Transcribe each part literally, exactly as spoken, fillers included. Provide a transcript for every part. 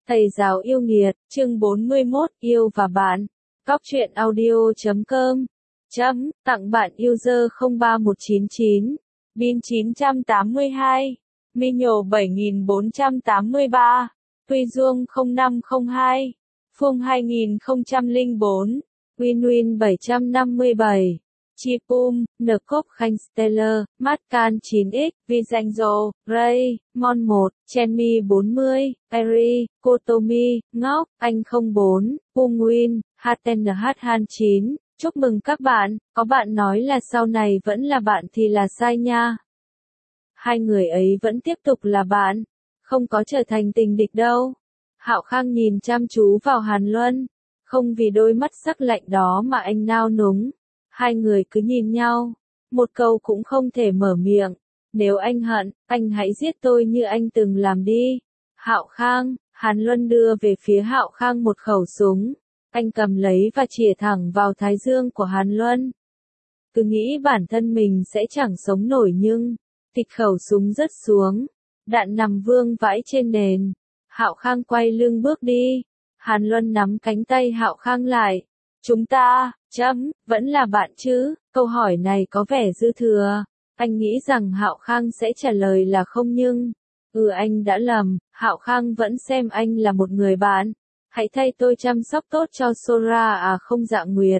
Thầy giáo yêu nghiệt, chương bốn mươi mốt, yêu và bạn. Góc truyện audio chấm com. Chấm, tặng bạn user không ba một chín chín, bin chín trăm tám mươi hai, Minho bảy nghìn bốn trăm tám mươi ba, Tuy Duông không năm không hai, Phương hai nghìn không trăm lẻ bốn, Winwin bảy trăm năm mươi bảy. Chipum, Nkop Khanh Stellar, Matcan chín x, Visanzo, Ray, Mon một, Chenmi bốn mươi, Eri, Kotomi, Ngọc, Anh không bốn, Pungwin, hát en hát Han chín. Chúc mừng các bạn, có bạn nói là sau này vẫn là bạn thì là sai nha. Hai người ấy vẫn tiếp tục là bạn, không có trở thành tình địch đâu. Hạo Khang nhìn chăm chú vào Hàn Luân, không vì đôi mắt sắc lạnh đó mà anh nao núng. Hai người cứ nhìn nhau, một câu cũng không thể mở miệng. Nếu anh hận, anh hãy giết tôi như anh từng làm đi. Hạo Khang, Hàn Luân đưa về phía Hạo Khang một khẩu súng. Anh cầm lấy và chĩa thẳng vào thái dương của Hàn Luân. Cứ nghĩ bản thân mình sẽ chẳng sống nổi nhưng, tịch khẩu súng rớt xuống. Đạn nằm vương vãi trên nền. Hạo Khang quay lưng bước đi. Hàn Luân nắm cánh tay Hạo Khang lại. Chúng ta, chấm, vẫn là bạn chứ? Câu hỏi này có vẻ dư thừa. Anh nghĩ rằng Hạo Khang sẽ trả lời là không nhưng, ừ anh đã lầm, Hạo Khang vẫn xem anh là một người bạn. Hãy thay tôi chăm sóc tốt cho Sora à không Dạ Nguyệt.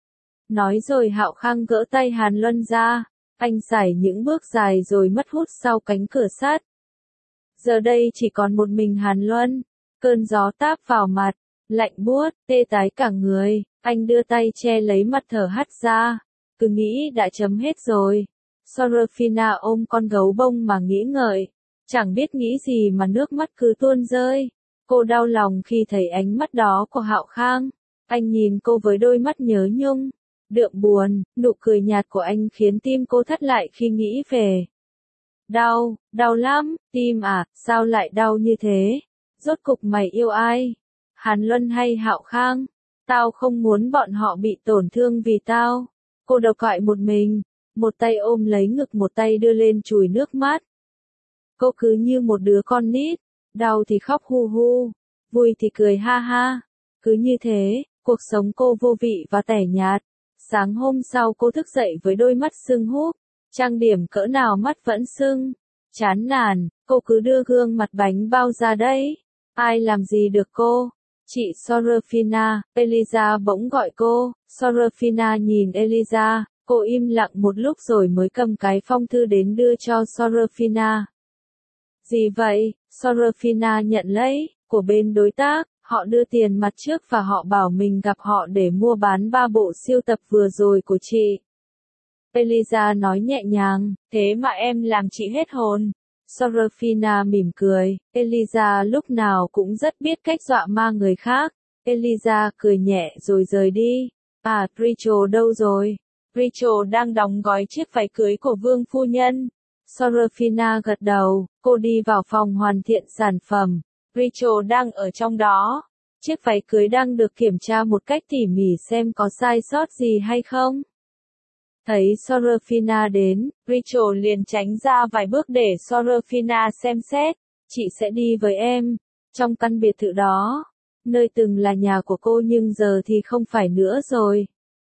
Nói rồi Hạo Khang gỡ tay Hàn Luân ra. Anh sải những bước dài rồi mất hút sau cánh cửa sắt. Giờ đây chỉ còn một mình Hàn Luân. Cơn gió táp vào mặt, lạnh buốt, tê tái cả người. Anh đưa tay che lấy mặt thở hắt ra. Cứ nghĩ đã chấm hết rồi. Sorafina ôm con gấu bông mà nghĩ ngợi. Chẳng biết nghĩ gì mà nước mắt cứ tuôn rơi. Cô đau lòng khi thấy ánh mắt đó của Hạo Khang. Anh nhìn cô với đôi mắt nhớ nhung, đượm buồn, nụ cười nhạt của anh khiến tim cô thắt lại khi nghĩ về. Đau, đau lắm, tim à, sao lại đau như thế? Rốt cục mày yêu ai? Hàn Luân hay Hạo Khang? Tao không muốn bọn họ bị tổn thương vì tao. Cô độc cọi một mình, một tay ôm lấy ngực một tay đưa lên chùi nước mắt. Cô cứ như một đứa con nít, đau thì khóc hu hu, vui thì cười ha ha. Cứ như thế, cuộc sống cô vô vị và tẻ nhạt. Sáng hôm sau cô thức dậy với đôi mắt sưng húp, trang điểm cỡ nào mắt vẫn sưng. Chán nản, cô cứ đưa gương mặt bánh bao ra đấy. Ai làm gì được cô? Chị Sorafina, Eliza bỗng gọi cô. Sorafina nhìn Eliza, cô im lặng một lúc rồi mới cầm cái phong thư đến đưa cho Sorafina. Gì vậy? Sorafina nhận lấy, của bên đối tác, họ đưa tiền mặt trước và họ bảo mình gặp họ để mua bán ba bộ siêu tập vừa rồi của chị. Eliza nói nhẹ nhàng, thế mà em làm chị hết hồn. Sorafina mỉm cười, Eliza lúc nào cũng rất biết cách dọa ma người khác. Eliza cười nhẹ rồi rời đi. À, Rachel đâu rồi? Rachel đang đóng gói chiếc váy cưới của Vương phu nhân. Sorafina gật đầu, cô đi vào phòng hoàn thiện sản phẩm. Rachel đang ở trong đó. Chiếc váy cưới đang được kiểm tra một cách tỉ mỉ xem có sai sót gì hay không. Thấy Sorafina đến, Rachel liền tránh ra vài bước để Sorafina xem xét. Chị sẽ đi với em. Trong căn biệt thự đó, nơi từng là nhà của cô nhưng giờ thì không phải nữa rồi.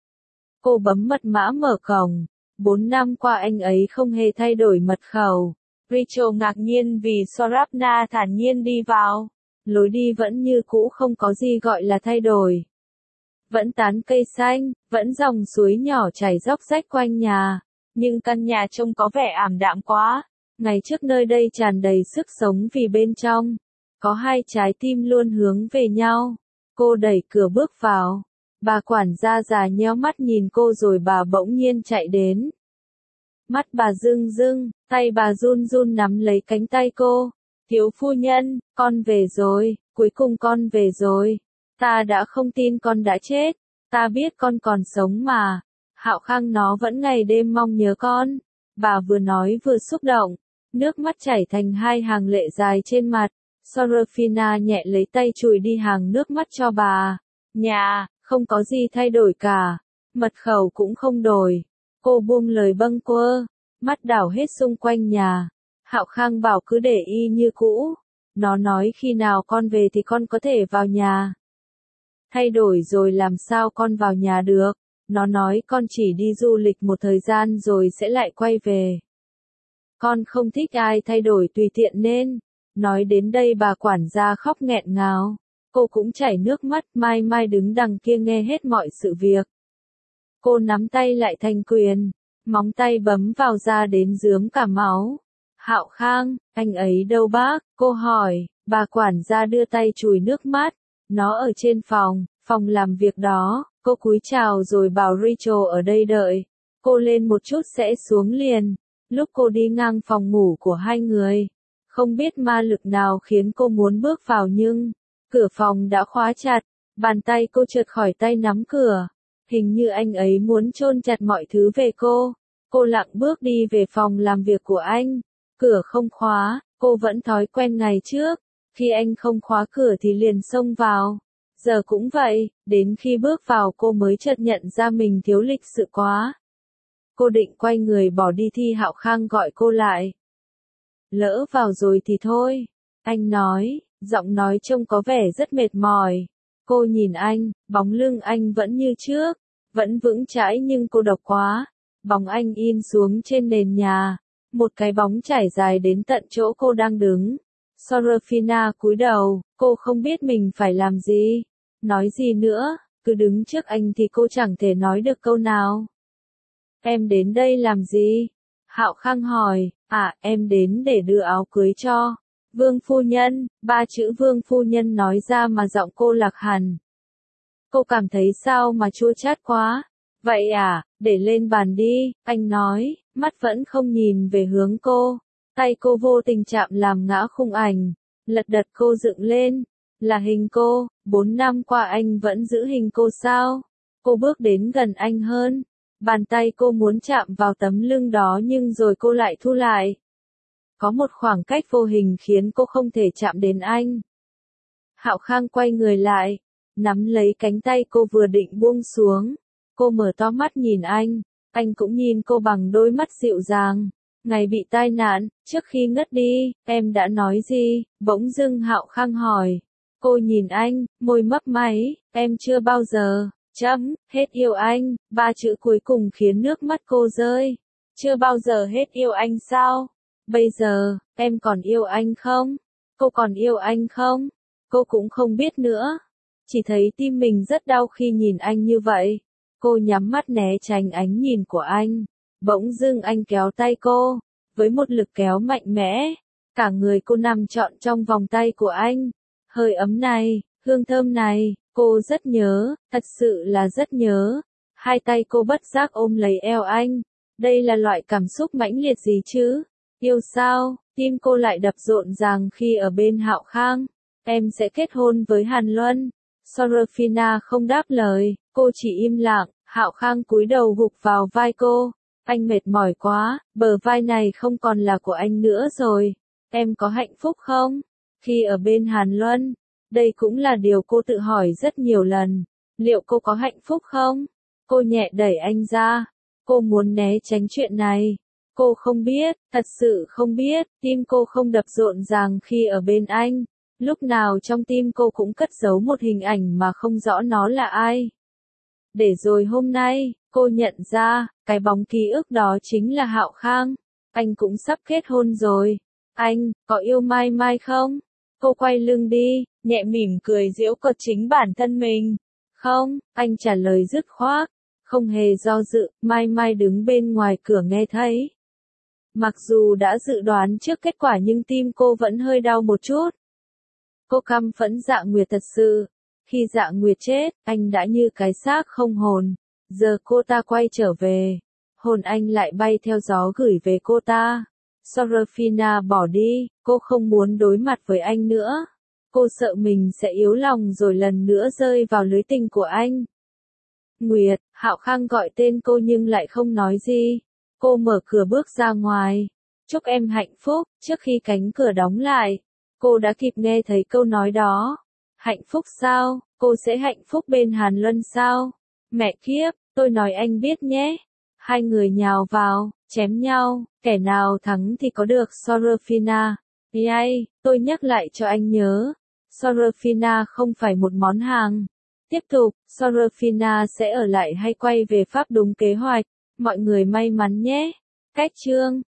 Cô bấm mật mã mở cổng. Bốn năm qua anh ấy không hề thay đổi mật khẩu. Rachel ngạc nhiên vì Sorafina thản nhiên đi vào. Lối đi vẫn như cũ, không có gì gọi là thay đổi. Vẫn tán cây xanh, vẫn dòng suối nhỏ chảy róc rách quanh nhà. Nhưng căn nhà trông có vẻ ảm đạm quá. Ngày trước nơi đây tràn đầy sức sống vì bên trong có hai trái tim luôn hướng về nhau. Cô đẩy cửa bước vào. Bà quản gia già nheo mắt nhìn cô rồi bà bỗng nhiên chạy đến. Mắt bà rưng rưng, tay bà run run nắm lấy cánh tay cô. Thiếu phu nhân, con về rồi, cuối cùng con về rồi. Ta đã không tin con đã chết, ta biết con còn sống mà. Hạo Khang nó vẫn ngày đêm mong nhớ con. Bà vừa nói vừa xúc động, nước mắt chảy thành hai hàng lệ dài trên mặt. Sorafina nhẹ lấy tay chùi đi hàng nước mắt cho bà. Nhà, không có gì thay đổi cả. Mật khẩu cũng không đổi. Cô buông lời bâng quơ, mắt đảo hết xung quanh nhà. Hạo Khang bảo cứ để y như cũ. Nó nói khi nào con về thì con có thể vào nhà. Thay đổi rồi làm sao con vào nhà được? Nó nói con chỉ đi du lịch một thời gian rồi sẽ lại quay về. Con không thích ai thay đổi tùy tiện nên. Nói đến đây bà quản gia khóc nghẹn ngào. Cô cũng chảy nước mắt, Mai Mai đứng đằng kia nghe hết mọi sự việc. Cô nắm tay lại thành quyền, móng tay bấm vào da đến rướm cả máu. Hạo Khang, anh ấy đâu bác? Cô hỏi, bà quản gia đưa tay chùi nước mắt. Nó ở trên phòng, phòng làm việc đó. Cô cúi chào rồi bảo Rachel ở đây đợi. Cô lên một chút sẽ xuống liền. Lúc cô đi ngang phòng ngủ của hai người, không biết ma lực nào khiến cô muốn bước vào nhưng cửa phòng đã khóa chặt. Bàn tay cô trượt khỏi tay nắm cửa. Hình như anh ấy muốn chôn chặt mọi thứ về cô. Cô lặng bước đi về phòng làm việc của anh. Cửa không khóa, cô vẫn thói quen ngày trước. Khi anh không khóa cửa thì liền xông vào. Giờ cũng vậy, đến khi bước vào cô mới chợt nhận ra mình thiếu lịch sự quá. Cô định quay người bỏ đi thì Hạo Khang gọi cô lại. Lỡ vào rồi thì thôi. Anh nói, giọng nói trông có vẻ rất mệt mỏi. Cô nhìn anh, bóng lưng anh vẫn như trước. Vẫn vững chãi nhưng cô độc quá. Bóng anh in xuống trên nền nhà. Một cái bóng trải dài đến tận chỗ cô đang đứng. Sorafina cúi đầu, cô không biết mình phải làm gì. Nói gì nữa, cứ đứng trước anh thì cô chẳng thể nói được câu nào. Em đến đây làm gì? Hạo Khang hỏi, à, em đến để đưa áo cưới cho Vương phu nhân. Ba chữ Vương phu nhân nói ra mà giọng cô lạc hẳn. Cô cảm thấy sao mà chua chát quá. Vậy à, để lên bàn đi, anh nói, mắt vẫn không nhìn về hướng cô. Tay cô vô tình chạm làm ngã khung ảnh. Lật đật cô dựng lên. Là hình cô, bốn năm qua anh vẫn giữ hình cô sao? Cô bước đến gần anh hơn. Bàn tay cô muốn chạm vào tấm lưng đó nhưng rồi cô lại thu lại. Có một khoảng cách vô hình khiến cô không thể chạm đến anh. Hạo Khang quay người lại, nắm lấy cánh tay cô vừa định buông xuống. Cô mở to mắt nhìn anh, anh cũng nhìn cô bằng đôi mắt dịu dàng. Ngày bị tai nạn, trước khi ngất đi, em đã nói gì? Bỗng dưng Hạo Khang hỏi. Cô nhìn anh, môi mấp máy, em chưa bao giờ, chấm, hết yêu anh, ba chữ cuối cùng khiến nước mắt cô rơi. Chưa bao giờ hết yêu anh sao? Bây giờ, em còn yêu anh không? Cô còn yêu anh không? Cô cũng không biết nữa. Chỉ thấy tim mình rất đau khi nhìn anh như vậy. Cô nhắm mắt né tránh ánh nhìn của anh. Bỗng dưng anh kéo tay cô, với một lực kéo mạnh mẽ. Cả người cô nằm trọn trong vòng tay của anh. Hơi ấm này, hương thơm này, cô rất nhớ, thật sự là rất nhớ. Hai tay cô bất giác ôm lấy eo anh. Đây là loại cảm xúc mãnh liệt gì chứ? Yêu sao? Tim cô lại đập rộn ràng khi ở bên Hạo Khang. Em sẽ kết hôn với Hàn Luân. Sorafina không đáp lời, cô chỉ im lặng. Hạo Khang cúi đầu gục vào vai cô. Anh mệt mỏi quá, bờ vai này không còn là của anh nữa rồi. Em có hạnh phúc không? Khi ở bên Hàn Luân, đây cũng là điều cô tự hỏi rất nhiều lần. Liệu cô có hạnh phúc không? Cô nhẹ đẩy anh ra. Cô muốn né tránh chuyện này. Cô không biết, thật sự không biết, tim cô không đập rộn ràng khi ở bên anh. Lúc nào trong tim cô cũng cất giấu một hình ảnh mà không rõ nó là ai. Để rồi hôm nay, cô nhận ra, cái bóng ký ức đó chính là Hạo Khang. Anh cũng sắp kết hôn rồi. Anh, có yêu Mai Mai không? Cô quay lưng đi, nhẹ mỉm cười giễu cợt chính bản thân mình. Không, anh trả lời dứt khoát. Không hề do dự, Mai Mai đứng bên ngoài cửa nghe thấy. Mặc dù đã dự đoán trước kết quả nhưng tim cô vẫn hơi đau một chút. Cô căm phẫn Dạ Nguyệt thật sự. Khi Dạ Nguyệt chết, anh đã như cái xác không hồn. Giờ cô ta quay trở về. Hồn anh lại bay theo gió gửi về cô ta. Sorafina bỏ đi, cô không muốn đối mặt với anh nữa. Cô sợ mình sẽ yếu lòng rồi lần nữa rơi vào lưới tình của anh. Nguyệt, Hạo Khang gọi tên cô nhưng lại không nói gì. Cô mở cửa bước ra ngoài. Chúc em hạnh phúc. Trước khi cánh cửa đóng lại, cô đã kịp nghe thấy câu nói đó. Hạnh phúc sao? Cô sẽ hạnh phúc bên Hàn Luân sao? Mẹ kiếp, tôi nói anh biết nhé. Hai người nhào vào, chém nhau, kẻ nào thắng thì có được Sorafina. Yay, tôi nhắc lại cho anh nhớ. Sorafina không phải một món hàng. Tiếp tục, Sorafina sẽ ở lại hay quay về Pháp đúng kế hoạch. Mọi người may mắn nhé. Cách chương